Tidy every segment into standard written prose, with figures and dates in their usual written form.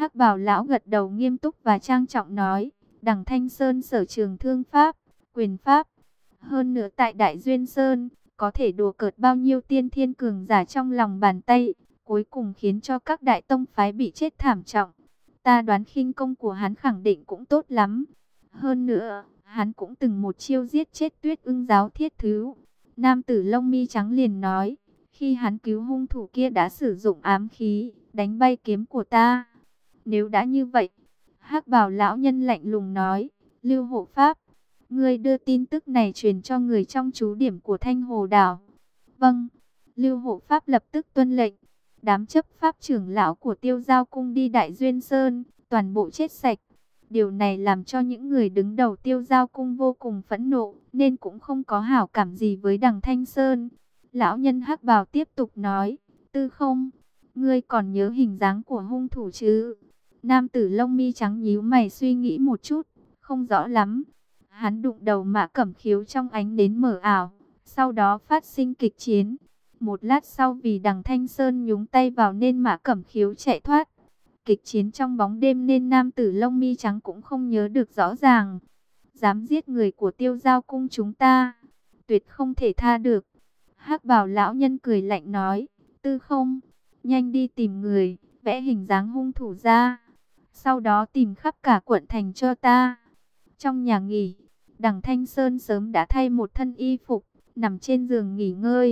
Hắc Bảo lão gật đầu nghiêm túc và trang trọng nói, Đằng Thanh Sơn sở trường thương pháp, quyền pháp, hơn nữa tại Đại Duyên Sơn, có thể đùa cợt bao nhiêu tiên thiên cường giả trong lòng bàn tay, cuối cùng khiến cho các đại tông phái bị chết thảm trọng. Ta đoán khinh công của hắn khẳng định cũng tốt lắm. Hơn nữa, hắn cũng từng một chiêu giết chết Tuyết Ưng giáo thiết thứ. Nam tử lông mi trắng liền nói, khi hắn cứu hung thủ kia đã sử dụng ám khí, đánh bay kiếm của ta. Nếu đã như vậy, Hắc Bảo lão nhân lạnh lùng nói, Lưu Hộ Pháp, ngươi đưa tin tức này truyền cho người trong trú điểm của Thanh Hồ đảo. Vâng, Lưu Hộ Pháp lập tức tuân lệnh. Đám chấp pháp trưởng lão của Tiêu Giao cung đi Đại Duyên Sơn, toàn bộ chết sạch. Điều này làm cho những người đứng đầu Tiêu Giao cung vô cùng phẫn nộ, nên cũng không có hảo cảm gì với Đằng Thanh Sơn. Lão nhân Hắc Bào tiếp tục nói, Tư Không, ngươi còn nhớ hình dáng của hung thủ chứ? Nam tử lông mi trắng nhíu mày suy nghĩ một chút, không rõ lắm. Hắn đụng đầu Mã Cẩm Khiếu trong ánh nến mờ ảo, sau đó phát sinh kịch chiến. Một lát sau vì Đằng Thanh Sơn nhúng tay vào nên Mã Cẩm Khiếu chạy thoát. Kịch chiến trong bóng đêm nên nam tử lông mi trắng cũng không nhớ được rõ ràng. Dám giết người của Tiêu Giao cung chúng ta, tuyệt không thể tha được. Hắc Bảo lão nhân cười lạnh nói, Tư Không, nhanh đi tìm người, vẽ hình dáng hung thủ ra. Sau đó tìm khắp cả quận thành cho ta. Trong nhà nghỉ, Đằng Thanh Sơn sớm đã thay một thân y phục, nằm trên giường nghỉ ngơi.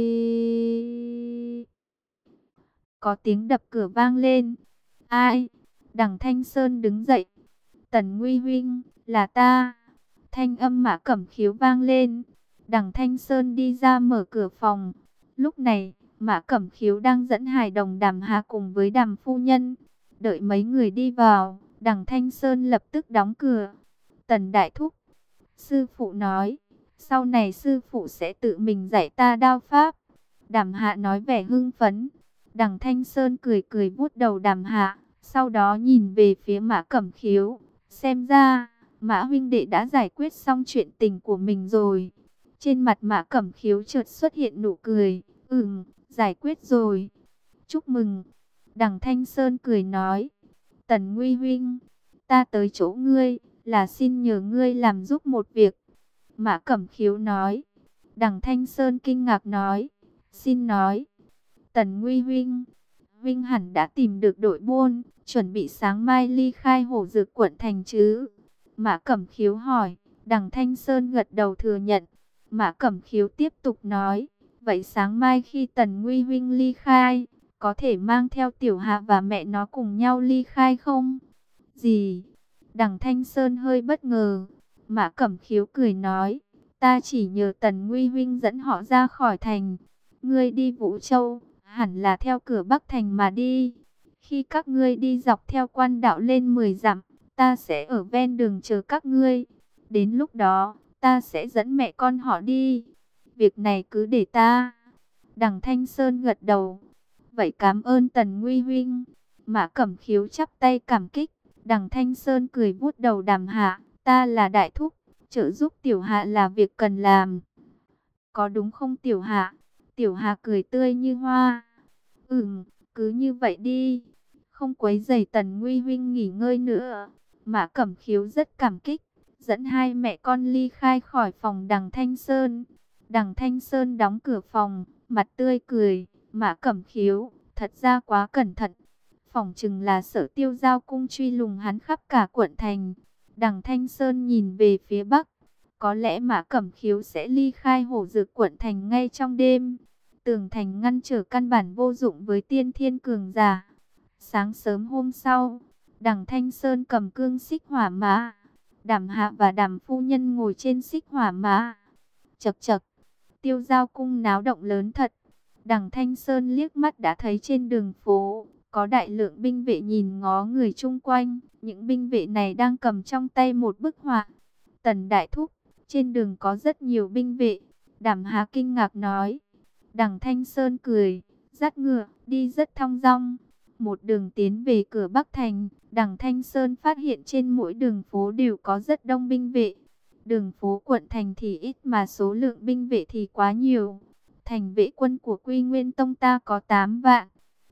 Có tiếng đập cửa vang lên. Ai? Đằng Thanh Sơn đứng dậy. Tần Nguy huynh, là ta. Thanh âm Mã Cẩm Khiếu vang lên. Đằng Thanh Sơn đi ra mở cửa phòng. Lúc này, Mã Cẩm Khiếu đang dẫn hài đồng Đàm Hà cùng với Đàm phu nhân. Đợi mấy người đi vào, Đằng Thanh Sơn lập tức đóng cửa. Tần Đại Thúc, sư phụ nói, sau này sư phụ sẽ tự mình dạy ta đao pháp. Đàm Hạ nói vẻ hưng phấn. Đằng Thanh Sơn cười cười vuốt đầu Đàm Hạ, sau đó nhìn về phía Mã Cẩm Khiếu. Xem ra, Mã huynh đệ đã giải quyết xong chuyện tình của mình rồi. Trên mặt Mã Cẩm Khiếu chợt xuất hiện nụ cười. Giải quyết rồi. Chúc mừng. Đằng Thanh Sơn cười nói. Tần Nguy huynh, ta tới chỗ ngươi, là xin nhờ ngươi làm giúp một việc. Mã Cẩm Khiếu nói. Đằng Thanh Sơn kinh ngạc nói. Xin nói. Tần Nguy huynh, huynh hẳn đã tìm được đội buôn, chuẩn bị sáng mai ly khai Hổ Dược quận thành chứ? Mã Cẩm Khiếu hỏi. Đằng Thanh Sơn gật đầu thừa nhận. Mã Cẩm Khiếu tiếp tục nói. Vậy sáng mai khi Tần Nguy huynh ly khai, có thể mang theo Tiểu Hạ và mẹ nó cùng nhau ly khai không? Gì? Đằng Thanh Sơn hơi bất ngờ. Mã Cẩm Khiếu cười nói. Ta chỉ nhờ Tần Nguy huynh dẫn họ ra khỏi thành. Ngươi đi Vũ Châu, hẳn là theo cửa Bắc thành mà đi. Khi các ngươi đi dọc theo quan đạo lên 10 dặm, ta sẽ ở ven đường chờ các ngươi. Đến lúc đó, ta sẽ dẫn mẹ con họ đi. Việc này cứ để ta. Đằng Thanh Sơn gật đầu. Vậy cảm ơn Tần Nguy huynh. Mã Cẩm Khiếu chắp tay cảm kích. Đằng Thanh Sơn cười vuốt đầu Đàm Hạ. Ta là đại thúc, trợ giúp Tiểu Hạ là việc cần làm. Có đúng không Tiểu Hạ? Tiểu Hạ cười tươi như hoa. Cứ như vậy đi. Không quấy rầy Tần Nguy huynh nghỉ ngơi nữa. Mã Cẩm Khiếu rất cảm kích, dẫn hai mẹ con ly khai khỏi phòng Đằng Thanh Sơn. Đằng Thanh Sơn đóng cửa phòng, mặt tươi cười. Mã Cẩm Khiếu, thật ra quá cẩn thận. Phỏng chừng là Sở Tiêu Giao cung truy lùng hắn khắp cả quận thành. Đằng Thanh Sơn nhìn về phía bắc. Có lẽ Mã Cẩm Khiếu sẽ ly khai Hổ Dược quận thành ngay trong đêm. Tường thành ngăn trở căn bản vô dụng với tiên thiên cường giả. Sáng sớm hôm sau, Đằng Thanh Sơn cầm cương xích hỏa mã. Đàm Hạ và Đàm phu nhân ngồi trên xích hỏa mã. Chậc chậc, Tiêu Giao cung náo động lớn thật. Đằng Thanh Sơn liếc mắt đã thấy trên đường phố có đại lượng binh vệ nhìn ngó người chung quanh. Những binh vệ này đang cầm trong tay một bức họa. Tần Đại Thúc, trên đường có rất nhiều binh vệ. Đàm Hạ kinh ngạc nói. Đằng Thanh Sơn cười, dắt ngựa, đi rất thong dong. Một đường tiến về cửa Bắc thành, Đằng Thanh Sơn phát hiện trên mỗi đường phố đều có rất đông binh vệ. Đường phố quận thành thì ít mà số lượng binh vệ thì quá nhiều. Thành vệ quân của Quy Nguyên Tông ta có 8 vạn.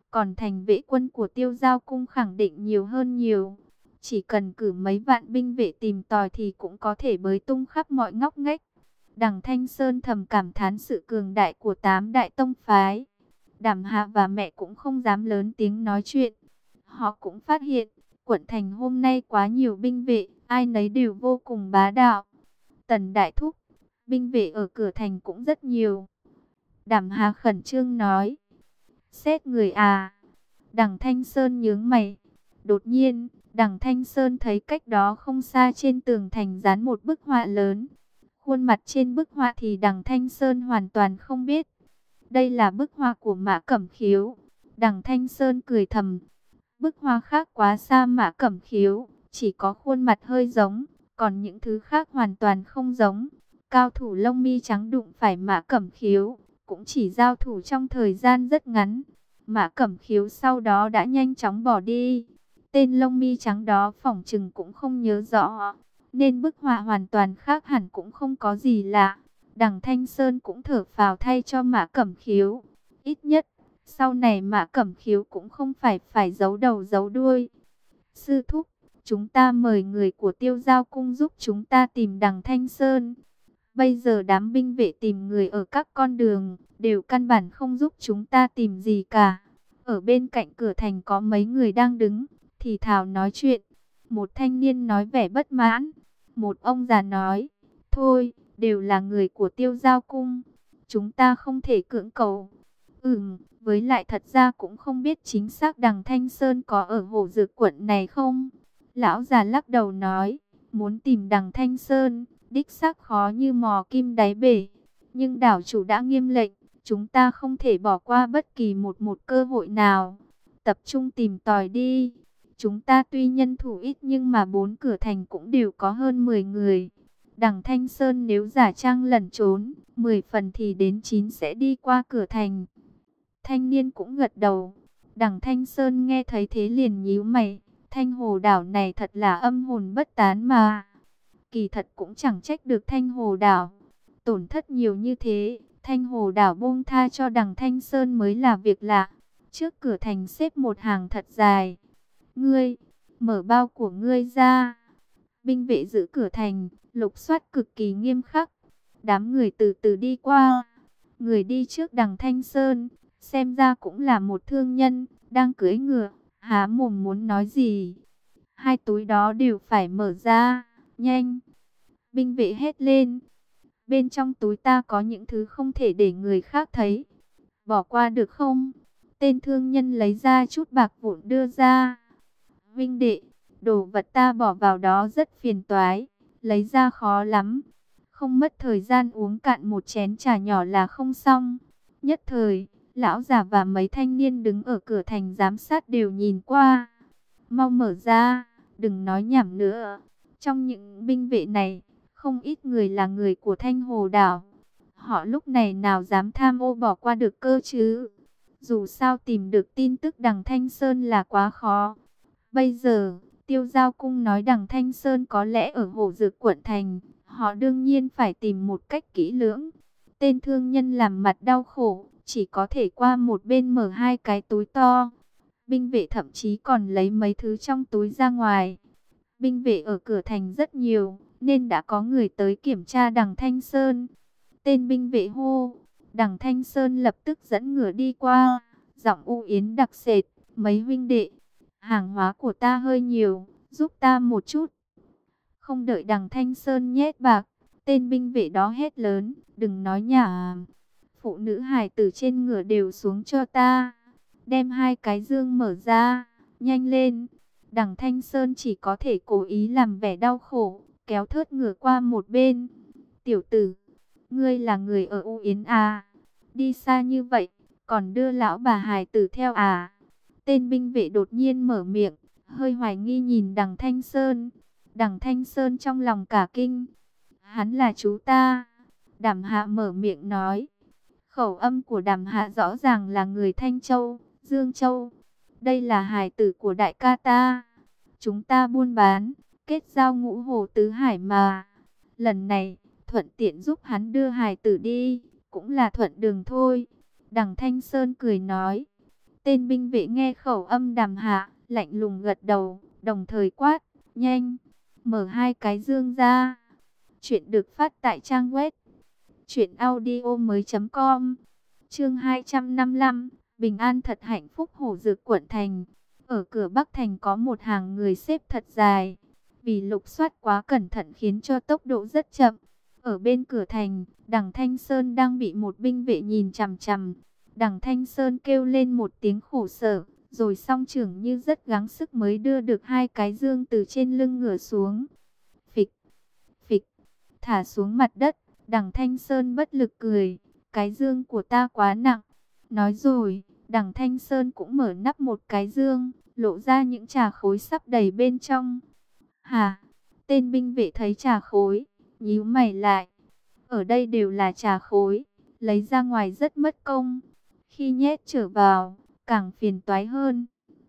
Còn thành vệ quân của Tiêu Giao Cung khẳng định nhiều hơn nhiều. Chỉ cần cử mấy vạn binh vệ tìm tòi thì cũng có thể bới tung khắp mọi ngóc ngách. Đằng Thanh Sơn thầm cảm thán sự cường đại của 8 đại tông phái. Đàm Hạ và mẹ cũng không dám lớn tiếng nói chuyện. Họ cũng phát hiện, quận thành hôm nay quá nhiều binh vệ, ai nấy đều vô cùng bá đạo. Tần Đại Thúc, binh vệ ở cửa thành cũng rất nhiều. Đàm Hạ khẩn trương nói. Xét người à? Đằng Thanh Sơn nhướng mày. Đột nhiên, đằng Thanh Sơn thấy cách đó không xa trên tường thành dán một bức họa lớn. Khuôn mặt trên bức họa thì đằng Thanh Sơn hoàn toàn không biết. Đây là bức họa của Mã Cẩm Khiếu. Đằng Thanh Sơn cười thầm. Bức họa khác quá xa Mã Cẩm Khiếu, chỉ có khuôn mặt hơi giống, còn những thứ khác hoàn toàn không giống. Cao thủ lông mi trắng đụng phải Mã Cẩm Khiếu, cũng chỉ giao thủ trong thời gian rất ngắn. Mã Cẩm Khiếu sau đó đã nhanh chóng bỏ đi. Tên lông mi trắng đó phỏng chừng cũng không nhớ rõ, nên bức họa hoàn toàn khác hẳn cũng không có gì lạ. Đằng Thanh Sơn cũng thở phào thay cho Mã Cẩm Khiếu. Ít nhất, sau này Mã Cẩm Khiếu cũng không phải giấu đầu giấu đuôi. Sư thúc, chúng ta mời người của Tiêu Giao Cung giúp chúng ta tìm đằng Thanh Sơn. Bây giờ đám binh vệ tìm người ở các con đường, đều căn bản không giúp chúng ta tìm gì cả. Ở bên cạnh cửa thành có mấy người đang đứng, thì thào nói chuyện. Một thanh niên nói vẻ bất mãn. Một ông già nói, thôi, đều là người của Tiêu Giao Cung. Chúng ta không thể cưỡng cầu. Với lại thật ra cũng không biết chính xác đằng Thanh Sơn có ở Hổ Dược quận này không. Lão già lắc đầu nói, muốn tìm đằng Thanh Sơn, đích xác khó như mò kim đáy bể. Nhưng đảo chủ đã nghiêm lệnh, chúng ta không thể bỏ qua bất kỳ một cơ hội nào. Tập trung tìm tòi đi. Chúng ta tuy nhân thủ ít nhưng mà 4 cửa thành cũng đều có hơn 10 người. Đằng Thanh Sơn nếu giả trang lẩn trốn, 10 phần thì đến 9 sẽ đi qua cửa thành. Thanh niên cũng gật đầu. Đằng Thanh Sơn nghe thấy thế liền nhíu mày. Thanh Hồ đảo này thật là âm hồn bất tán mà. Kỳ thật cũng chẳng trách được Thanh Hồ đảo. Tổn thất nhiều như thế, Thanh Hồ đảo buông tha cho đằng Thanh Sơn mới là việc lạ. Trước cửa thành xếp một hàng thật dài. Ngươi, mở bao của ngươi ra. Binh vệ giữ cửa thành, lục soát cực kỳ nghiêm khắc. Đám người từ từ đi qua. Người đi trước đằng Thanh Sơn, xem ra cũng là một thương nhân, đang cưỡi ngựa, há mồm muốn nói gì. 2 túi đó đều phải mở ra, nhanh. Binh vệ hét lên. Bên trong túi ta có những thứ không thể để người khác thấy. Bỏ qua được không? Tên thương nhân lấy ra chút bạc vụn đưa ra. Vinh đệ, đồ vật ta bỏ vào đó rất phiền toái, lấy ra khó lắm. Không mất thời gian uống cạn một chén trà nhỏ là không xong. Nhất thời, lão già và mấy thanh niên đứng ở cửa thành giám sát đều nhìn qua. Mau mở ra, đừng nói nhảm nữa. Trong những binh vệ này, không ít người là người của Thanh Hồ đảo. Họ lúc này nào dám tham ô bỏ qua được cơ chứ. Dù sao tìm được tin tức đằng Thanh Sơn là quá khó. Bây giờ, Tiêu Giao Cung nói đằng Thanh Sơn có lẽ ở Hổ Dược quận thành. Họ đương nhiên phải tìm một cách kỹ lưỡng. Tên thương nhân làm mặt đau khổ, chỉ có thể qua một bên mở 2 cái túi to. Binh vệ thậm chí còn lấy mấy thứ trong túi ra ngoài. Binh vệ ở cửa thành rất nhiều, nên đã có người tới kiểm tra đằng Thanh Sơn. Tên binh vệ hô, đằng Thanh Sơn lập tức dẫn ngựa đi qua, giọng u yến đặc sệt, mấy huynh đệ, hàng hóa của ta hơi nhiều, giúp ta một chút. Không đợi đằng Thanh Sơn nhét bạc, tên binh vệ đó hét lớn, đừng nói nhảm. Phụ nữ hài tử trên ngựa đều xuống cho ta. Đem 2 cái dương mở ra, nhanh lên. Đằng Thanh Sơn chỉ có thể cố ý làm vẻ đau khổ, kéo thớt ngựa qua một bên. Tiểu tử, ngươi là người ở U Yến à? Đi xa như vậy, còn đưa lão bà hài tử theo à? Tên binh vệ đột nhiên mở miệng, hơi hoài nghi nhìn đằng Thanh Sơn. Đằng Thanh Sơn trong lòng cả kinh. Hắn là chú ta. Đàm Hạ mở miệng nói. Khẩu âm của Đàm Hạ rõ ràng là người Thanh Châu, Dương Châu. Đây là hài tử của đại ca ta. Chúng ta buôn bán, kết giao ngũ hồ tứ hải mà. Lần này, thuận tiện giúp hắn đưa hài tử đi, cũng là thuận đường thôi. Đằng Thanh Sơn cười nói. Tên binh vệ nghe khẩu âm Đàm Hạ, lạnh lùng gật đầu, đồng thời quát, nhanh, mở hai cái dương ra. Chuyện được phát tại trang web truyệnaudiomoi.com. Chương 255, bình an thật hạnh phúc Hổ Dược quận thành. Ở cửa Bắc thành có một hàng người xếp thật dài. Vì lục soát quá cẩn thận khiến cho tốc độ rất chậm. Ở bên cửa thành, Đằng Thanh Sơn đang bị một binh vệ nhìn chằm chằm. Đằng Thanh Sơn kêu lên một tiếng khổ sở, rồi song trưởng như rất gắng sức mới đưa được hai cái dương từ trên lưng ngựa xuống. Phịch, phịch, thả xuống mặt đất. Đằng Thanh Sơn bất lực cười, cái dương của ta quá nặng. Nói rồi, Đằng Thanh Sơn cũng mở nắp một cái dương, lộ ra những trà khối sắp đầy bên trong. Hả? Tên binh vệ thấy trà khối, nhíu mày lại. Ở đây đều là trà khối, lấy ra ngoài rất mất công. Khi nhét trở vào, càng phiền toái hơn.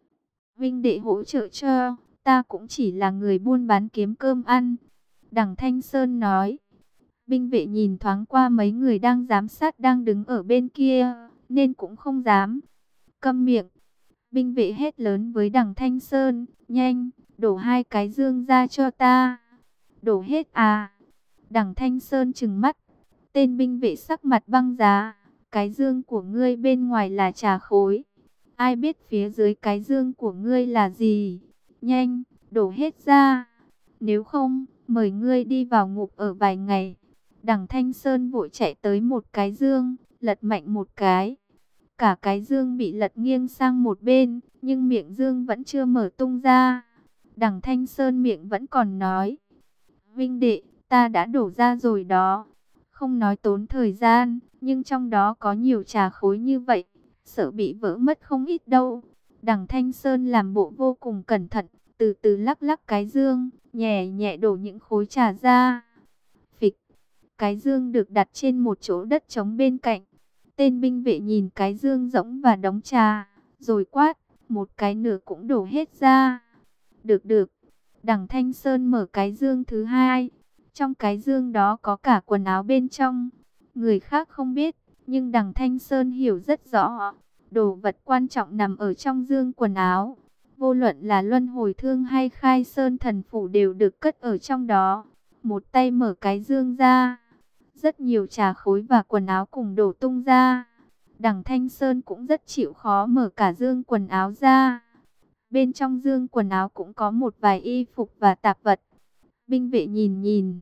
Vinh đệ hỗ trợ cho, ta cũng chỉ là người buôn bán kiếm cơm ăn. Đằng Thanh Sơn nói. Binh vệ nhìn thoáng qua mấy người đang giám sát đang đứng ở bên kia, nên cũng không dám. Câm miệng. Binh vệ hét lớn với Đằng Thanh Sơn, nhanh, đổ hai cái dương ra cho ta. Đổ hết à? Đằng Thanh Sơn trừng mắt. Tên binh vệ sắc mặt băng giá. Cái dương của ngươi bên ngoài là trà khối. Ai biết phía dưới cái dương của ngươi là gì? Nhanh, đổ hết ra. Nếu không, mời ngươi đi vào ngục ở vài ngày. Đằng Thanh Sơn vội chạy tới một cái dương, lật mạnh một cái. Cả cái dương bị lật nghiêng sang một bên, nhưng miệng dương vẫn chưa mở tung ra. Đằng Thanh Sơn miệng vẫn còn nói. Vinh đệ, ta đã đổ ra rồi đó. Không nói tốn thời gian, nhưng trong đó có nhiều trà khối như vậy, sợ bị vỡ mất không ít đâu. Đằng Thanh Sơn làm bộ vô cùng cẩn thận, từ từ lắc lắc cái dương, nhẹ nhẹ đổ những khối trà ra. Phịch, cái dương được đặt trên một chỗ đất trống bên cạnh. Tên binh vệ nhìn cái dương rỗng và đống trà, rồi quát, một cái nửa cũng đổ hết ra. Được được, Đằng Thanh Sơn mở cái dương thứ hai. Trong cái dương đó có cả quần áo bên trong. Người khác không biết, nhưng Đằng Thanh Sơn hiểu rất rõ. Đồ vật quan trọng nằm ở trong dương quần áo. Vô luận là luân hồi thương hay khai sơn thần phủ đều được cất ở trong đó. Một tay mở cái dương ra. Rất nhiều trà khối và quần áo cùng đổ tung ra. Đằng Thanh Sơn cũng rất chịu khó mở cả dương quần áo ra. Bên trong dương quần áo cũng có một vài y phục và tạp vật. Binh vệ nhìn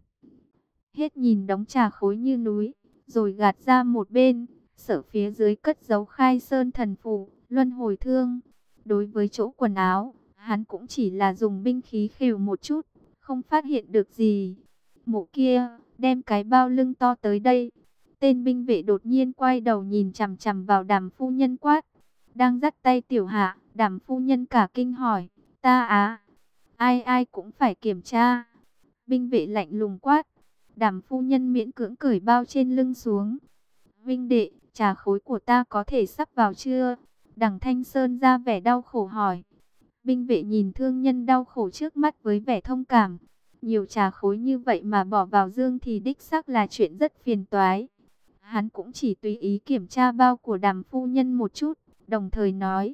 hết nhìn đống trà khối như núi, rồi gạt ra một bên, sợ phía dưới cất giấu khai sơn thần phù, luân hồi thương. Đối với chỗ quần áo, hắn cũng chỉ là dùng binh khí khều một chút, không phát hiện được gì. Mụ kia, đem cái bao lưng to tới đây. Tên binh vệ đột nhiên quay đầu nhìn chằm chằm vào Đàm phu nhân quát. Đang dắt tay Tiểu Hạ, Đàm phu nhân cả kinh hỏi, ta á? Ai ai cũng phải kiểm tra. Binh vệ lạnh lùng quát. Đàm phu nhân miễn cưỡng cởi bao trên lưng xuống. Vinh đệ, trà khối của ta có thể sắp vào chưa? Đằng Thanh Sơn ra vẻ đau khổ hỏi. Binh vệ nhìn thương nhân đau khổ trước mắt với vẻ thông cảm. Nhiều trà khối như vậy mà bỏ vào dương thì đích xác là chuyện rất phiền toái. Hắn cũng chỉ tùy ý kiểm tra bao của Đàm phu nhân một chút, đồng thời nói,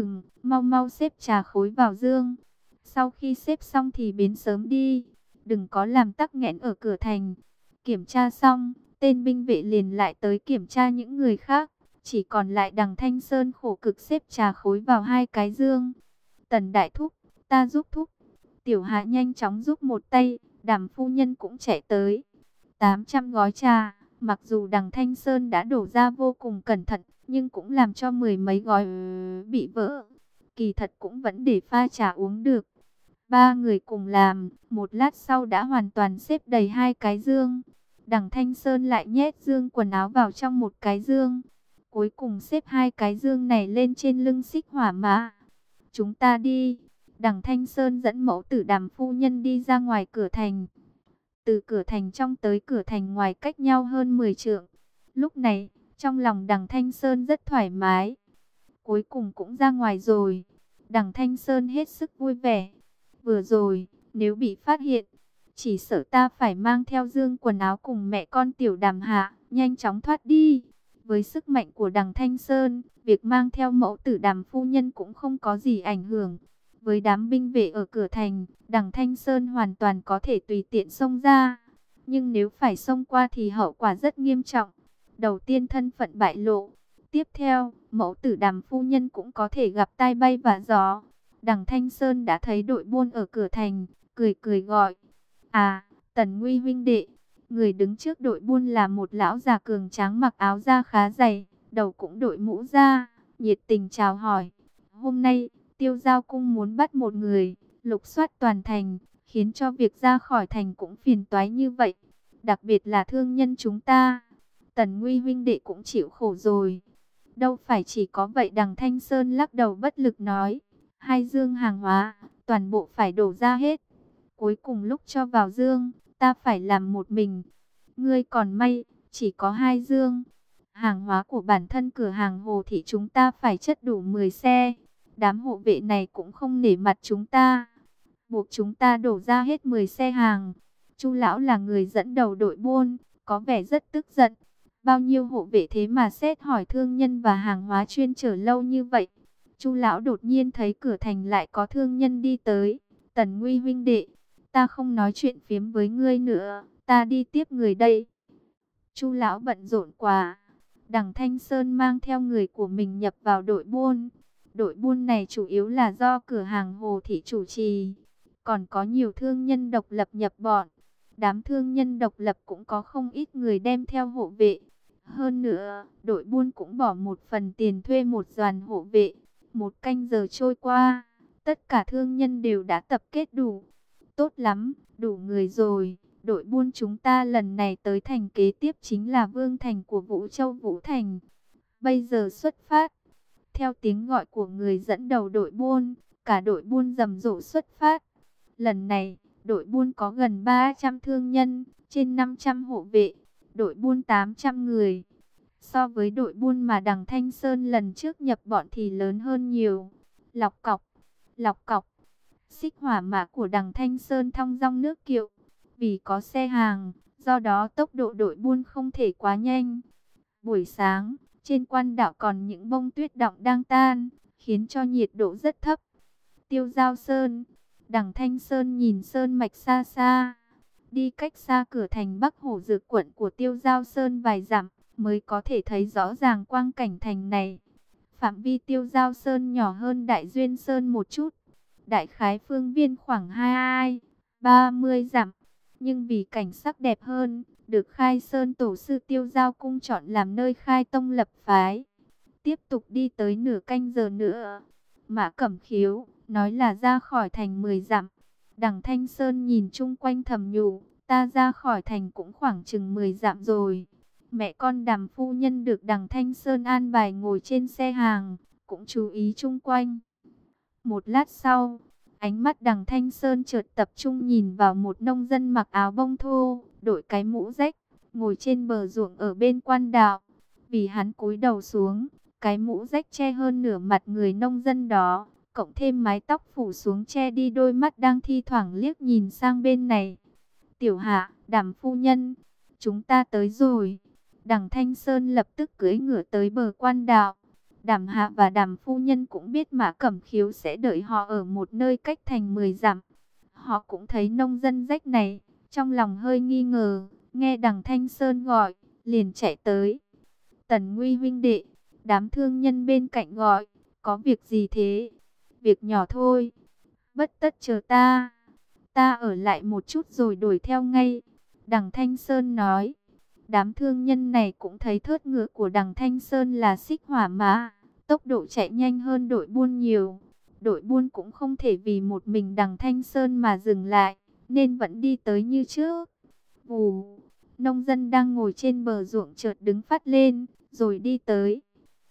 mau mau xếp trà khối vào dương. Sau khi xếp xong thì biến sớm đi, đừng có làm tắc nghẽn ở cửa thành. Kiểm tra xong, tên binh vệ liền lại tới kiểm tra những người khác. Chỉ còn lại Đằng Thanh Sơn khổ cực xếp trà khối vào hai cái dương. Tần đại thúc, ta giúp thúc. Tiểu Hạ nhanh chóng giúp một tay, Đàm phu nhân cũng chạy tới. 800 gói trà, mặc dù Đằng Thanh Sơn đã đổ ra vô cùng cẩn thận, nhưng cũng làm cho mười mấy gói bị vỡ. Kỳ thật cũng vẫn để pha trà uống được. Ba người cùng làm, một lát sau đã hoàn toàn xếp đầy hai cái dương. Đằng Thanh Sơn lại nhét dương quần áo vào trong một cái dương. Cuối cùng xếp hai cái dương này lên trên lưng xích hỏa mã. Chúng ta đi. Đằng Thanh Sơn dẫn mẫu tử Đàm phu nhân đi ra ngoài cửa thành. Từ cửa thành trong tới cửa thành ngoài cách nhau hơn 10 trượng. Lúc này, trong lòng Đằng Thanh Sơn rất thoải mái. Cuối cùng cũng ra ngoài rồi. Đằng Thanh Sơn hết sức vui vẻ. Vừa rồi, nếu bị phát hiện, chỉ sợ ta phải mang theo dương quần áo cùng mẹ con Tiểu Đàm Hạ, nhanh chóng thoát đi. Với sức mạnh của Đằng Thanh Sơn, việc mang theo mẫu tử Đàm phu nhân cũng không có gì ảnh hưởng. Với đám binh vệ ở cửa thành, Đằng Thanh Sơn hoàn toàn có thể tùy tiện xông ra. Nhưng nếu phải xông qua thì hậu quả rất nghiêm trọng. Đầu tiên thân phận bại lộ. Tiếp theo, mẫu tử Đàm phu nhân cũng có thể gặp tai bay vạ gió. Đằng Thanh Sơn đã thấy đội buôn ở cửa thành, cười cười gọi. À, Tần Nguy huynh đệ. Người đứng trước đội buôn là một lão già cường tráng mặc áo da khá dày, đầu cũng đội mũ da, nhiệt tình chào hỏi. Hôm nay, Tiêu Giao Cung muốn bắt một người, lục soát toàn thành, khiến cho việc ra khỏi thành cũng phiền toái như vậy. Đặc biệt là thương nhân chúng ta. Tần Nguy huynh đệ cũng chịu khổ rồi. Đâu phải chỉ có vậy, Đằng Thanh Sơn lắc đầu bất lực nói. Hai dương hàng hóa, toàn bộ phải đổ ra hết. Cuối cùng lúc cho vào dương, ta phải làm một mình. Ngươi còn may, chỉ có 2 dương. Hàng hóa của bản thân cửa hàng Hồ Thị chúng ta phải chất đủ 10 xe. Đám hộ vệ này cũng không nể mặt chúng ta, buộc chúng ta đổ ra hết 10 xe hàng. Chu lão là người dẫn đầu đội buôn, có vẻ rất tức giận. Bao nhiêu hộ vệ thế mà xét hỏi thương nhân và hàng hóa chuyên chở lâu như vậy. Chu lão đột nhiên thấy cửa thành lại có thương nhân đi tới. Tần Nguy huynh đệ, ta không nói chuyện phiếm với ngươi nữa, ta đi tiếp người đây. Chu lão bận rộn quá. Đằng Thanh Sơn mang theo người của mình nhập vào đội buôn. Đội buôn này chủ yếu là do cửa hàng Hồ Thị chủ trì. Còn có nhiều thương nhân độc lập nhập bọn. Đám thương nhân độc lập cũng có không ít người đem theo hộ vệ. Hơn nữa, đội buôn cũng bỏ một phần tiền thuê một đoàn hộ vệ. 1 canh giờ trôi qua, tất cả thương nhân đều đã tập kết đủ. Tốt lắm, đủ người rồi. Đội buôn chúng ta lần này tới thành kế tiếp chính là Vương Thành của Vũ Châu Vũ Thành. Bây giờ xuất phát. Theo tiếng gọi của người dẫn đầu đội buôn, cả đội buôn rầm rộ xuất phát. Lần này, đội buôn có gần 300 thương nhân, trên 500 hộ vệ, đội buôn 800 người. So với đội buôn mà Đằng Thanh Sơn lần trước nhập bọn thì lớn hơn nhiều. Lọc cọc, lọc cọc. Xích hỏa mã của Đằng Thanh Sơn thong dong nước kiệu. Vì có xe hàng, do đó tốc độ đội buôn không thể quá nhanh. Buổi sáng, trên quan đảo còn những bông tuyết đọng đang tan, khiến cho nhiệt độ rất thấp. Tiêu Giao Sơn, Đằng Thanh Sơn nhìn sơn mạch xa xa. Đi cách xa cửa thành Bắc Hổ Dược quận của Tiêu Giao Sơn vài dặm, mới có thể thấy rõ ràng quang cảnh thành này. Phạm vi Tiêu Giao Sơn nhỏ hơn Đại Duyên Sơn một chút. Đại khái phương viên khoảng 22-30 dặm. Nhưng vì cảnh sắc đẹp hơn, được Khai Sơn Tổ sư Tiêu Giao Cung chọn làm nơi khai tông lập phái. Tiếp tục đi tới nửa canh giờ nữa, Mã Cẩm Khiếu nói là ra khỏi thành 10 dặm. Đằng Thanh Sơn nhìn chung quanh thầm nhủ, ta ra khỏi thành cũng khoảng chừng 10 dặm rồi. Mẹ con Đàm phu nhân được Đằng Thanh Sơn an bài ngồi trên xe hàng, cũng chú ý chung quanh. Một lát sau, ánh mắt Đằng Thanh Sơn chợt tập trung nhìn vào một nông dân mặc áo bông thô, đội cái mũ rách, ngồi trên bờ ruộng ở bên quan đạo. Vì hắn cúi đầu xuống, cái mũ rách che hơn nửa mặt người nông dân đó, cộng thêm mái tóc phủ xuống che đi đôi mắt đang thi thoảng liếc nhìn sang bên này. Tiểu Hạ, Đàm phu nhân, chúng ta tới rồi. Đằng Thanh Sơn lập tức cưỡi ngựa tới bờ quan đạo. Đàm Hạ và Đàm phu nhân cũng biết Mã Cẩm Khiếu sẽ đợi họ ở một nơi cách thành 10 dặm. Họ cũng thấy nông dân rách này, trong lòng hơi nghi ngờ, nghe Đằng Thanh Sơn gọi, liền chạy tới. Tần Nguy huynh đệ, đám thương nhân bên cạnh gọi, có việc gì thế? Việc nhỏ thôi, bất tất chờ ta. Ta ở lại một chút rồi đuổi theo ngay. Đằng Thanh Sơn nói. Đám thương nhân này cũng thấy thớt ngựa của Đằng Thanh Sơn là xích hỏa mã, tốc độ chạy nhanh hơn đội buôn nhiều. Đội buôn cũng không thể vì một mình Đằng Thanh Sơn mà dừng lại, nên vẫn đi tới như trước. Vù, nông dân đang ngồi trên bờ ruộng chợt đứng phát lên, rồi đi tới.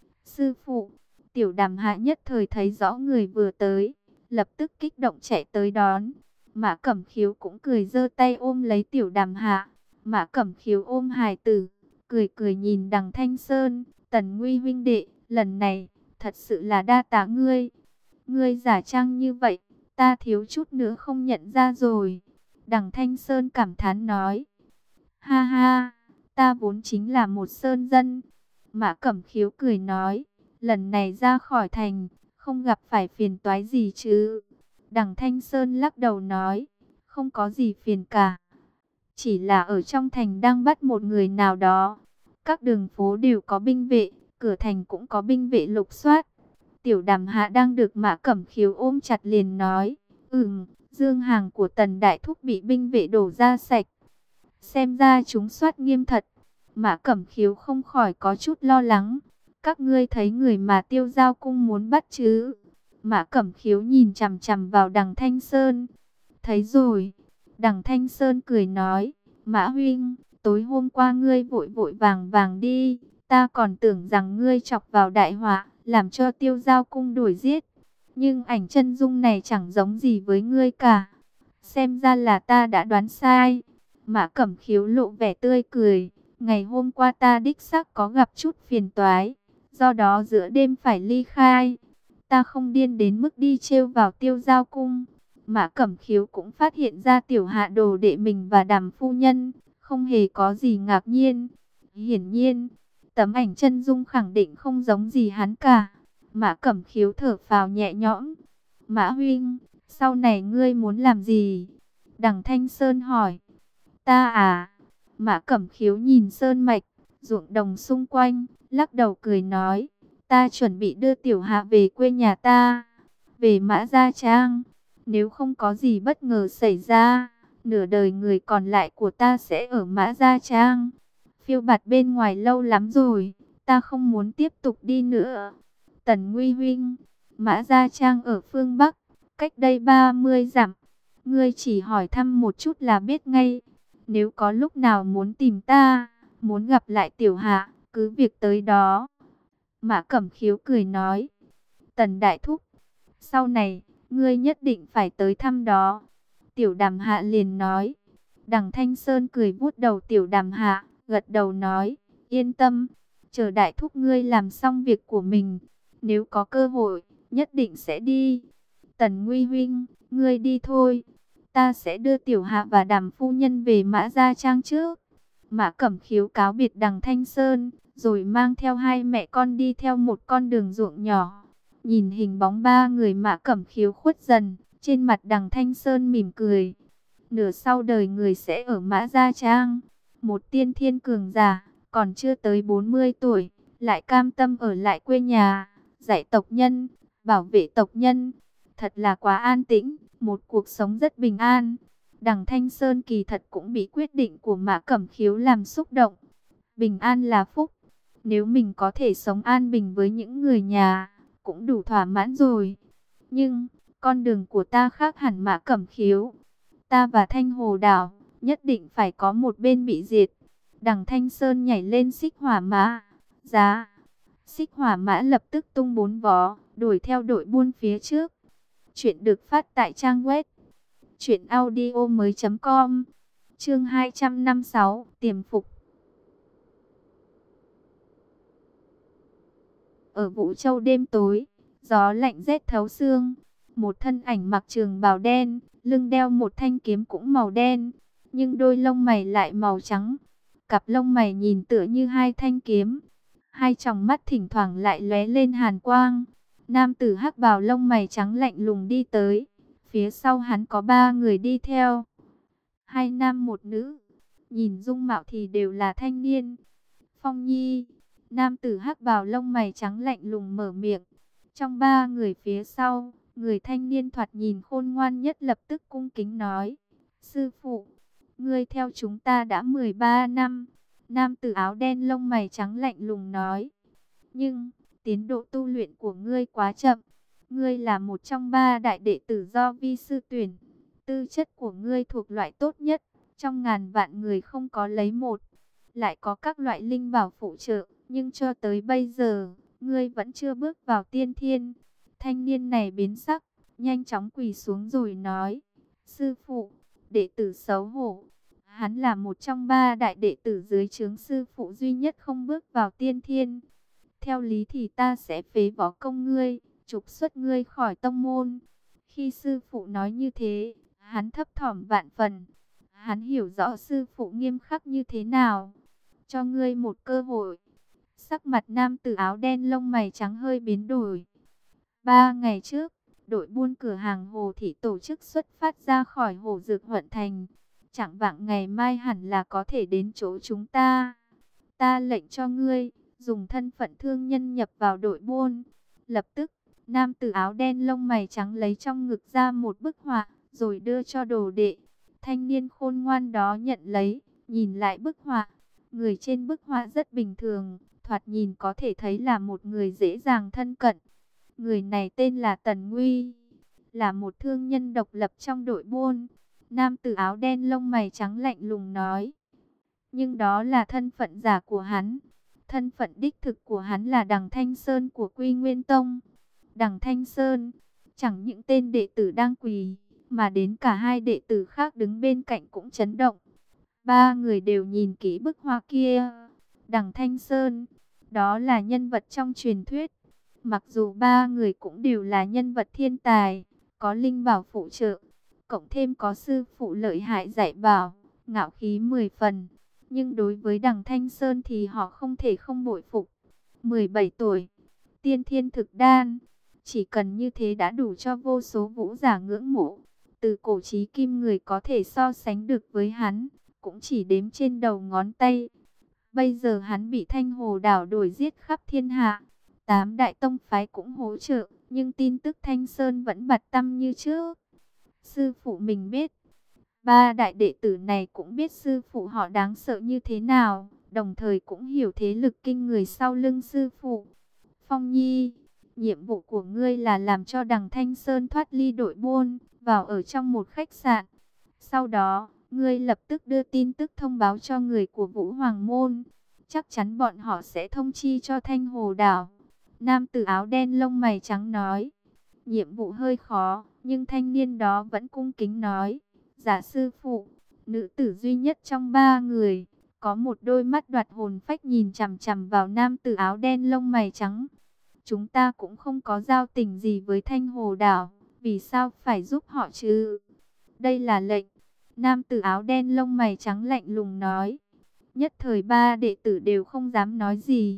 Sư phụ, Tiểu Đàm Hạ nhất thời thấy rõ người vừa tới, lập tức kích động chạy tới đón. Mã Cẩm Khiếu cũng cười giơ tay ôm lấy Tiểu Đàm Hạ. Mã Cẩm Khiếu ôm hài tử, cười cười nhìn Đằng Thanh Sơn. Tần Nguy huynh đệ, lần này, thật sự là đa tạ ngươi. Ngươi giả trang như vậy, ta thiếu chút nữa không nhận ra rồi. Đằng Thanh Sơn cảm thán nói. Ha ha, ta vốn chính là một sơn dân. Mã Cẩm Khiếu cười nói, lần này ra khỏi thành, không gặp phải phiền toái gì chứ? Đằng Thanh Sơn lắc đầu nói, không có gì phiền cả. Chỉ là ở trong thành đang bắt một người nào đó. Các đường phố đều có binh vệ, cửa thành cũng có binh vệ lục soát. Tiểu Đàm Hạ đang được Mã Cẩm Khiếu ôm chặt liền nói, dương hàng của Tần Đại Thúc bị binh vệ đổ ra sạch. Xem ra chúng soát nghiêm thật. Mã Cẩm Khiếu không khỏi có chút lo lắng. Các ngươi thấy người mà Tiêu Giao Cung muốn bắt chứ? Mã Cẩm Khiếu nhìn chằm chằm vào Đằng Thanh Sơn. Thấy rồi. Đằng Thanh Sơn cười nói, Mã huynh, tối hôm qua ngươi vội vội vàng vàng đi. Ta còn tưởng rằng ngươi chọc vào đại họa, làm cho Tiêu Giao Cung đuổi giết. Nhưng ảnh chân dung này chẳng giống gì với ngươi cả. Xem ra là ta đã đoán sai. Mã Cẩm Khiếu lộ vẻ tươi cười. Ngày hôm qua ta đích xác có gặp chút phiền toái. Do đó giữa đêm phải ly khai. Ta không điên đến mức đi trêu vào Tiêu Giao Cung. Mã Cẩm Khiếu cũng phát hiện ra tiểu hạ đồ đệ mình và Đàm phu nhân. Không hề có gì ngạc nhiên. Hiển nhiên, tấm ảnh chân dung khẳng định không giống gì hắn cả. Mã Cẩm Khiếu thở phào nhẹ nhõm. Mã huynh, sau này ngươi muốn làm gì? Đằng Thanh Sơn hỏi. Ta à? Mã Cẩm Khiếu nhìn sơn mạch, ruộng đồng xung quanh, lắc đầu cười nói. Ta chuẩn bị đưa tiểu hạ về quê nhà ta, về Mã Gia Trang. Nếu không có gì bất ngờ xảy ra, nửa đời người còn lại của ta sẽ ở Mã Gia Trang. Phiêu bạt bên ngoài lâu lắm rồi, ta không muốn tiếp tục đi nữa. Tần Nguy huynh, Mã Gia Trang ở phương Bắc, cách đây 30 dặm. Ngươi chỉ hỏi thăm một chút là biết ngay. Nếu có lúc nào muốn tìm ta, muốn gặp lại tiểu hạ, cứ việc tới đó. Mã Cẩm Khiếu cười nói. Tần Đại Thúc, sau này, ngươi nhất định phải tới thăm đó. Tiểu Đàm Hạ liền nói. Đằng Thanh Sơn cười vuốt đầu Tiểu Đàm Hạ, gật đầu nói. Yên tâm, chờ Đại Thúc ngươi làm xong việc của mình. Nếu có cơ hội, nhất định sẽ đi. Tần Nguy huynh, ngươi đi thôi. Ta sẽ đưa tiểu hạ và Đàm phu nhân về Mã Gia Trang trước. Mã Cẩm Khiếu cáo biệt Đằng Thanh Sơn, rồi mang theo hai mẹ con đi theo một con đường ruộng nhỏ. Nhìn hình bóng ba người Mã Cẩm Khiếu khuất dần, trên mặt Đằng Thanh Sơn mỉm cười. Nửa sau đời người sẽ ở Mã Gia Trang. Một tiên thiên cường giả, còn chưa tới 40 tuổi, lại cam tâm ở lại quê nhà, dạy tộc nhân, bảo vệ tộc nhân. Thật là quá an tĩnh, một cuộc sống rất bình an. Đằng Thanh Sơn kỳ thật cũng bị quyết định của Mã Cẩm Khiếu làm xúc động. Bình an là phúc. Nếu mình có thể sống an bình với những người nhà, cũng đủ thỏa mãn rồi. Nhưng, con đường của ta khác hẳn Mã Cẩm Khiếu. Ta và Thanh Hồ Đảo, nhất định phải có một bên bị diệt. Đằng Thanh Sơn nhảy lên xích hỏa mã. Giá. Xích hỏa mã lập tức tung bốn vó, đuổi theo đội buôn phía trước. Chuyện được phát tại trang web truyệnaudiomoi.com. Chương 256, tiềm phục. Ở Vũ Châu đêm tối, gió lạnh rét thấu xương, một thân ảnh mặc trường bào đen, lưng đeo một thanh kiếm cũng màu đen, nhưng đôi lông mày lại màu trắng. Cặp lông mày nhìn tựa như hai thanh kiếm, hai tròng mắt thỉnh thoảng lại lóe lên hàn quang. Nam tử hắc bào lông mày trắng lạnh lùng đi tới, phía sau hắn có ba người đi theo, hai nam một nữ, nhìn dung mạo thì đều là thanh niên. Phong Nhi, nam tử hắc bào lông mày trắng lạnh lùng mở miệng. Trong ba người phía sau, người thanh niên thoạt nhìn khôn ngoan nhất lập tức cung kính nói: Sư phụ, ngươi theo chúng ta đã 13 năm. Nam tử áo đen lông mày trắng lạnh lùng nói: Nhưng tiến độ tu luyện của ngươi quá chậm. Ngươi là một trong ba đại đệ tử do vi sư tuyển. Tư chất của ngươi thuộc loại tốt nhất, trong ngàn vạn người không có lấy một. Lại có các loại linh bảo phụ trợ, nhưng cho tới bây giờ, ngươi vẫn chưa bước vào tiên thiên. Thanh niên này biến sắc, nhanh chóng quỳ xuống rồi nói: Sư phụ, đệ tử xấu hổ. Hắn là một trong ba đại đệ tử dưới trướng sư phụ duy nhất không bước vào tiên thiên. Theo lý thì ta sẽ phế võ công ngươi, trục xuất ngươi khỏi tông môn. Khi sư phụ nói như thế, hắn thấp thỏm vạn phần. Hắn hiểu rõ sư phụ nghiêm khắc như thế nào. Cho ngươi một cơ hội. Sắc mặt nam tử áo đen lông mày trắng hơi biến đổi. 3 ngày trước, đội buôn cửa hàng Hồ Thị tổ chức xuất phát ra khỏi Hồ Dược Huận Thành. Chẳng vạng ngày mai hẳn là có thể đến chỗ chúng ta. Ta lệnh cho ngươi, dùng thân phận thương nhân nhập vào đội buôn. Lập tức, nam tử áo đen lông mày trắng lấy trong ngực ra một bức họa, rồi đưa cho đồ đệ. Thanh niên khôn ngoan đó nhận lấy, nhìn lại bức họa. Người trên bức họa rất bình thường, thoạt nhìn có thể thấy là một người dễ dàng thân cận. Người này tên là Tần Nguy, là một thương nhân độc lập trong đội buôn. Nam tử áo đen lông mày trắng lạnh lùng nói. Nhưng đó là thân phận giả của hắn. Thân phận đích thực của hắn là Đằng Thanh Sơn của Quy Nguyên Tông. Đằng Thanh Sơn, chẳng những tên đệ tử đang quỳ, mà đến cả hai đệ tử khác đứng bên cạnh cũng chấn động. Ba người đều nhìn kỹ bức họa kia. Đằng Thanh Sơn, đó là nhân vật trong truyền thuyết. Mặc dù ba người cũng đều là nhân vật thiên tài, có linh bảo phụ trợ, cộng thêm có sư phụ lợi hại dạy bảo, ngạo khí 10 phần. Nhưng đối với Đằng Thanh Sơn thì họ không thể không bội phục. 17 tuổi, tiên thiên thực đan, chỉ cần như thế đã đủ cho vô số vũ giả ngưỡng mộ. Từ cổ chí kim người có thể so sánh được với hắn, cũng chỉ đếm trên đầu ngón tay. Bây giờ hắn bị Thanh Hồ đảo đuổi giết khắp thiên hạ. 8 đại tông phái cũng hỗ trợ, nhưng tin tức Thanh Sơn vẫn bặt tăm như trước. Sư phụ mình biết, ba đại đệ tử này cũng biết sư phụ họ đáng sợ như thế nào, đồng thời cũng hiểu thế lực kinh người sau lưng sư phụ. Phong Nhi, nhiệm vụ của ngươi là làm cho Đằng Thanh Sơn thoát ly đội buôn, vào ở trong một khách sạn. Sau đó, ngươi lập tức đưa tin tức thông báo cho người của Vũ Hoàng Môn. Chắc chắn bọn họ sẽ thông chi cho Thanh Hồ đảo. Nam tử áo đen lông mày trắng nói. Nhiệm vụ hơi khó, nhưng thanh niên đó vẫn cung kính nói. Dạ sư phụ, nữ tử duy nhất trong ba người, có một đôi mắt đoạt hồn phách nhìn chằm chằm vào nam tử áo đen lông mày trắng. Chúng ta cũng không có giao tình gì với Thanh Hồ đảo, vì sao phải giúp họ chứ? Đây là lệnh. Nam tử áo đen lông mày trắng lạnh lùng nói. Nhất thời ba đệ tử đều không dám nói gì.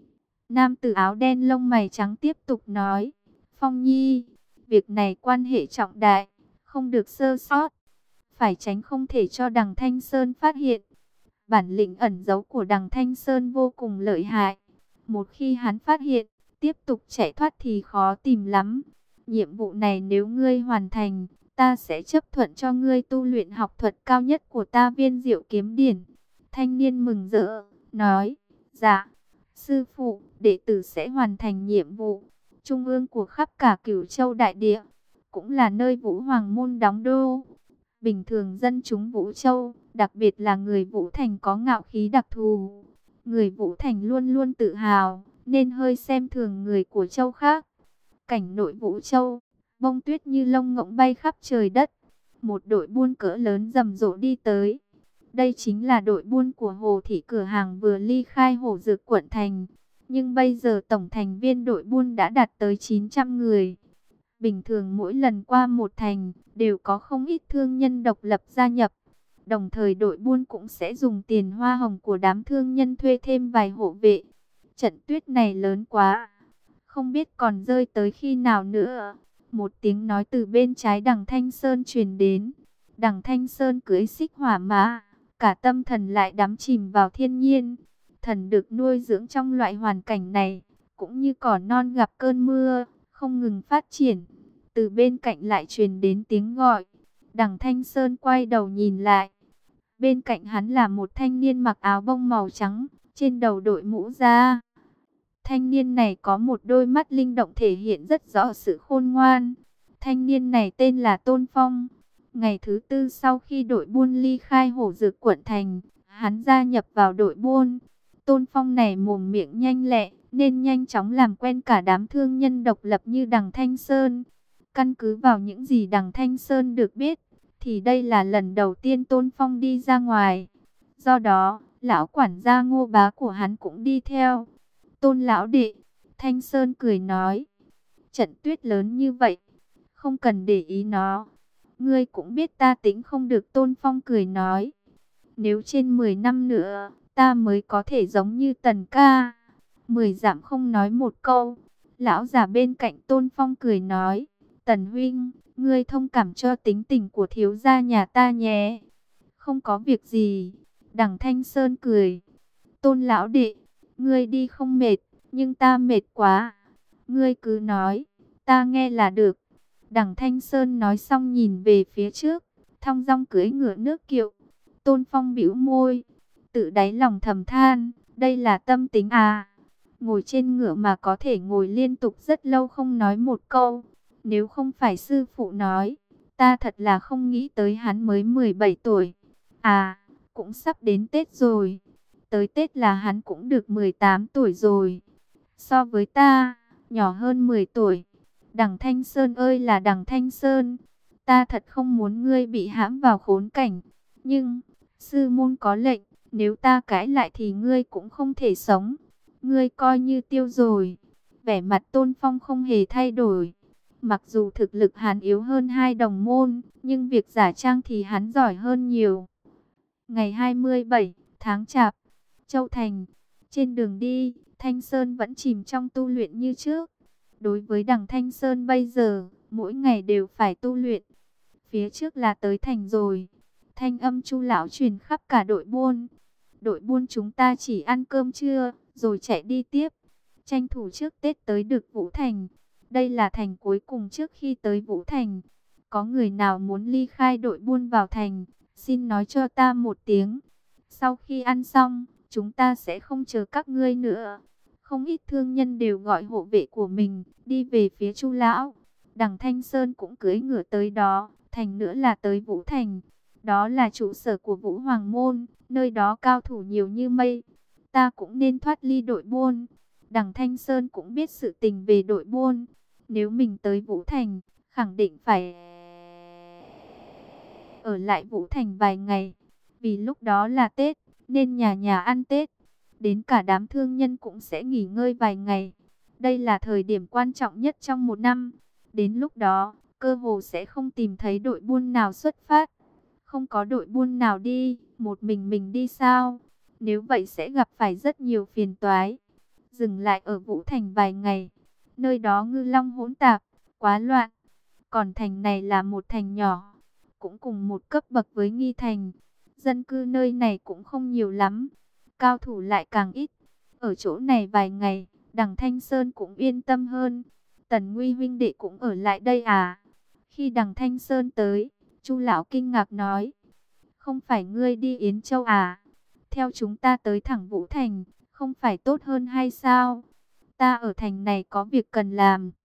Nam tử áo đen lông mày trắng tiếp tục nói. Phong Nhi, việc này quan hệ trọng đại, không được sơ sót. Phải tránh không thể cho Đằng Thanh Sơn phát hiện. Bản lĩnh ẩn giấu của Đằng Thanh Sơn vô cùng lợi hại. Một khi hắn phát hiện, tiếp tục chạy thoát thì khó tìm lắm. Nhiệm vụ này nếu ngươi hoàn thành, ta sẽ chấp thuận cho ngươi tu luyện học thuật cao nhất của ta Viên Diệu Kiếm Điển. Thanh niên mừng rỡ, nói, dạ, sư phụ, đệ tử sẽ hoàn thành nhiệm vụ. Trung ương của khắp cả Cửu Châu đại địa, cũng là nơi Vũ Hoàng Môn đóng đô. Bình thường dân chúng Vũ Châu, đặc biệt là người Vũ Thành có ngạo khí đặc thù. Người Vũ Thành luôn luôn tự hào, nên hơi xem thường người của châu khác. Cảnh nội Vũ Châu, bông tuyết như lông ngỗng bay khắp trời đất. Một đội buôn cỡ lớn rầm rộ đi tới. Đây chính là đội buôn của Hồ Thị cửa hàng vừa ly khai Hồ Dược quận thành. Nhưng bây giờ tổng thành viên đội buôn đã đạt tới 900 người. Bình thường mỗi lần qua một thành, đều có không ít thương nhân độc lập gia nhập. Đồng thời đội buôn cũng sẽ dùng tiền hoa hồng của đám thương nhân thuê thêm vài hộ vệ. Trận tuyết này lớn quá, không biết còn rơi tới khi nào nữa. Một tiếng nói từ bên trái Đằng Thanh Sơn truyền đến. Đằng Thanh Sơn cưỡi xích hỏa mã, cả tâm thần lại đắm chìm vào thiên nhiên. Thần được nuôi dưỡng trong loại hoàn cảnh này, cũng như cỏ non gặp cơn mưa, không ngừng phát triển. Từ bên cạnh lại truyền đến tiếng gọi. Đằng Thanh Sơn quay đầu nhìn lại. Bên cạnh hắn là một thanh niên mặc áo bông màu trắng, trên đầu đội mũ da. Thanh niên này có một đôi mắt linh động thể hiện rất rõ sự khôn ngoan. Thanh niên này tên là Tôn Phong. Ngày thứ tư sau khi đội buôn ly khai Hổ Dược quận thành, hắn gia nhập vào đội buôn. Tôn Phong này mồm miệng nhanh lẹ, nên nhanh chóng làm quen cả đám thương nhân độc lập như Đằng Thanh Sơn. Căn cứ vào những gì Đằng Thanh Sơn được biết, thì đây là lần đầu tiên Tôn Phong đi ra ngoài. Do đó, lão quản gia Ngô Bá của hắn cũng đi theo. Tôn lão đệ, Thanh Sơn cười nói, trận tuyết lớn như vậy, không cần để ý nó. Ngươi cũng biết ta tính không được. Tôn Phong cười nói, nếu trên 10 năm nữa, ta mới có thể giống như Tần ca. 10 dặm không nói một câu. Lão già bên cạnh Tôn Phong cười nói, Tần huynh, ngươi thông cảm cho tính tình của thiếu gia nhà ta nhé. Không có việc gì. Đằng Thanh Sơn cười. Tôn lão đệ, ngươi đi không mệt, nhưng ta mệt quá. Ngươi cứ nói, ta nghe là được. Đằng Thanh Sơn nói xong nhìn về phía trước, thong dong cưỡi ngựa nước kiệu. Tôn Phong bĩu môi, tự đáy lòng thầm than, đây là tâm tính à. Ngồi trên ngựa mà có thể ngồi liên tục rất lâu không nói một câu. Nếu không phải sư phụ nói, ta thật là không nghĩ tới hắn mới 17 tuổi. À, cũng sắp đến Tết rồi. Tới Tết là hắn cũng được 18 tuổi rồi. So với ta, nhỏ hơn 10 tuổi. Đằng Thanh Sơn ơi là Đằng Thanh Sơn, ta thật không muốn ngươi bị hãm vào khốn cảnh. Nhưng, sư môn có lệnh, nếu ta cãi lại thì ngươi cũng không thể sống. Ngươi coi như tiêu rồi. Vẻ mặt Tôn Phong không hề thay đổi. Mặc dù thực lực hắn yếu hơn hai đồng môn, nhưng việc giả trang thì hắn giỏi hơn nhiều. Ngày 27 tháng Chạp, Châu Thành, trên đường đi, Thanh Sơn vẫn chìm trong tu luyện như trước. Đối với Đằng Thanh Sơn bây giờ, mỗi ngày đều phải tu luyện. Phía trước là tới thành rồi. Thanh âm Chu lão truyền khắp cả đội buôn. Đội buôn chúng ta chỉ ăn cơm trưa, rồi chạy đi tiếp. Tranh thủ trước Tết tới được Vũ Thành. Đây là thành cuối cùng trước khi tới Vũ Thành. Có người nào muốn ly khai đội buôn vào thành, xin nói cho ta một tiếng. Sau khi ăn xong, chúng ta sẽ không chờ các ngươi nữa. Không ít thương nhân đều gọi hộ vệ của mình, đi về phía Chu lão. Đằng Thanh Sơn cũng cưỡi ngựa tới đó, thành nữa là tới Vũ Thành. Đó là trụ sở của Vũ Hoàng Môn, nơi đó cao thủ nhiều như mây. Ta cũng nên thoát ly đội buôn. Đằng Thanh Sơn cũng biết sự tình về đội buôn. Nếu mình tới Vũ Thành, khẳng định phải ở lại Vũ Thành vài ngày. Vì lúc đó là Tết, nên nhà nhà ăn Tết. Đến cả đám thương nhân cũng sẽ nghỉ ngơi vài ngày. Đây là thời điểm quan trọng nhất trong một năm. Đến lúc đó, cơ hồ sẽ không tìm thấy đội buôn nào xuất phát. Không có đội buôn nào đi, một mình đi sao? Nếu vậy sẽ gặp phải rất nhiều phiền toái. Dừng lại ở Vũ Thành vài ngày. Nơi đó ngư long hỗn tạp, quá loạn. Còn thành này là một thành nhỏ, cũng cùng một cấp bậc với Nghi Thành. Dân cư nơi này cũng không nhiều lắm, cao thủ lại càng ít. Ở chỗ này vài ngày, Đằng Thanh Sơn cũng yên tâm hơn. Tần Nguy huynh đệ cũng ở lại đây à? Khi Đằng Thanh Sơn tới, Chu lão kinh ngạc nói, không phải ngươi đi Yến Châu à? Theo chúng ta tới thẳng Vũ Thành, không phải tốt hơn hay sao? Ta ở thành này có việc cần làm.